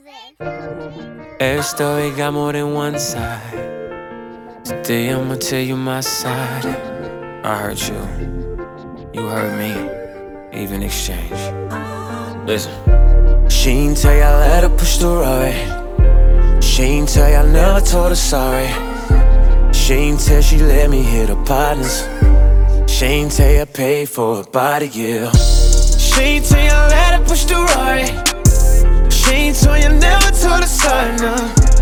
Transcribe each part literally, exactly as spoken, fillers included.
Every story got more than one side. Today I'ma tell you my side. I hurt you, you hurt me, even exchange. Listen. She ain't tell you I let her push the Rari. She ain't tell you I never told her sorry. She ain't tell she let me hit her partners. She ain't tell you I paid for her body, yeah. She ain't tell you I let her push the Rari. She ain't tell you I never told her sorry, no.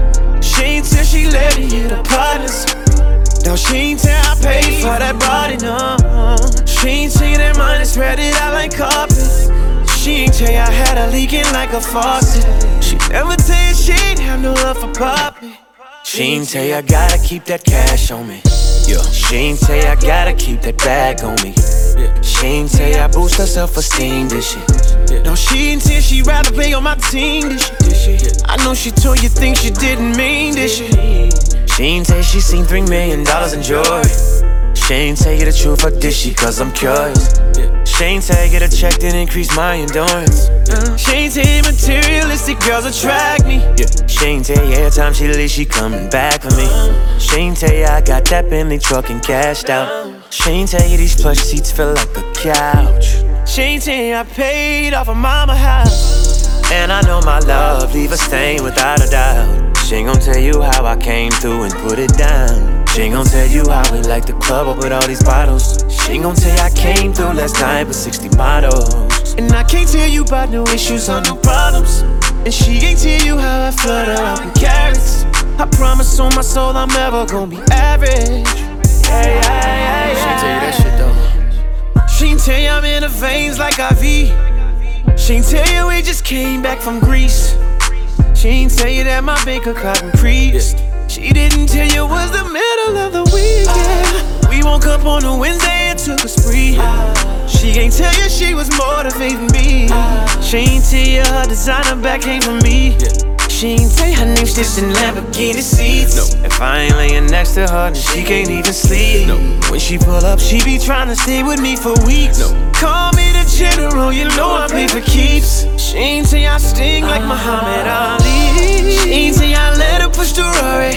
She ain't tell she let me hit her partners. No, she ain't tell I paid for that body, no. She ain't tell you that money spread it out like carpet. She ain't tell you I had her leaking like a faucet. She never tell you she ain't have no love for Poppy. She ain't tell you I gotta keep that cash on me. Yeah. She ain't tell you I gotta keep that bag on me. Yeah. She ain't tell you I boost her self-esteem, did she? Yeah. No, she ain't tell she rather play on my team, did she? Did she? Yeah. I know she told you things she didn't mean, did she? She ain't tell you she seen three million dollars in joy. She ain't tell you the truth, or did she? Cause I'm curious. Yeah. She ain't tell you get a check, then increase my endurance. uh, She ain't tell you materialistic girls attract me. Yeah. She ain't tell you every time she leaves, she coming back for me. She ain't tell you I got that Bentley truck and cashed out. She ain't tell you these plush seats feel like a couch. She ain't tell you I paid off a mama house. And I know my love leave a stain without a doubt. She ain't gon' tell you how I came through and put it down. She ain't gon' tell you how we like the club up with all these bottles. She ain't gon' tell you I came through last night with sixty models. And I can't tell you about no issues or no problems. And she ain't tell you how I flood her up in carrots. I promise on my soul I'm never gon' be average. Yeah, yeah, yeah, yeah. She ain't tell you that shit though. She ain't tell you I'm in the veins like I V. She ain't tell you we just came back from Greece. She ain't tell you that my bank account increased. She didn't tell you it was the middle of the weekend. We woke up on a Wednesday and took a spree. She ain't tell you she was motivating me. She ain't tell you her designer bag came from me. She ain't tell you her name's just in Lamborghini seats. If I ain't laying next to her, then she can't even sleep. When she pull up, she be tryna stay with me for weeks. Call me the general, you know I play for keeps. She ain't tell you I sting like Muhammad Ali. She ain't tell you I let her push the Rari.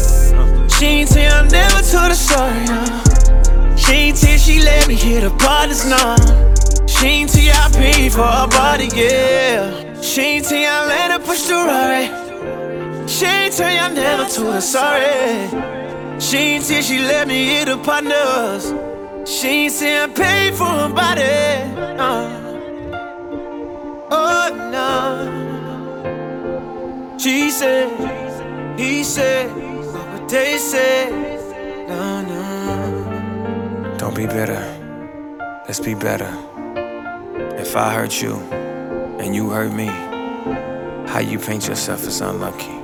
She ain't tell you I never told her sorry, no. She ain't tell you she let me hit her partners, no. She ain't tell you I paid for her body, yeah. She ain't tell you I let her push the Rari. She ain't tell you I never told her sorry. She ain't tell you she let me hit her partners. She ain't say I paid for her body, no. Oh no. She said, he said, what they said, no, no. Don't be bitter, let's be better. If I hurt you and you hurt me, how you paint yourself as unlucky?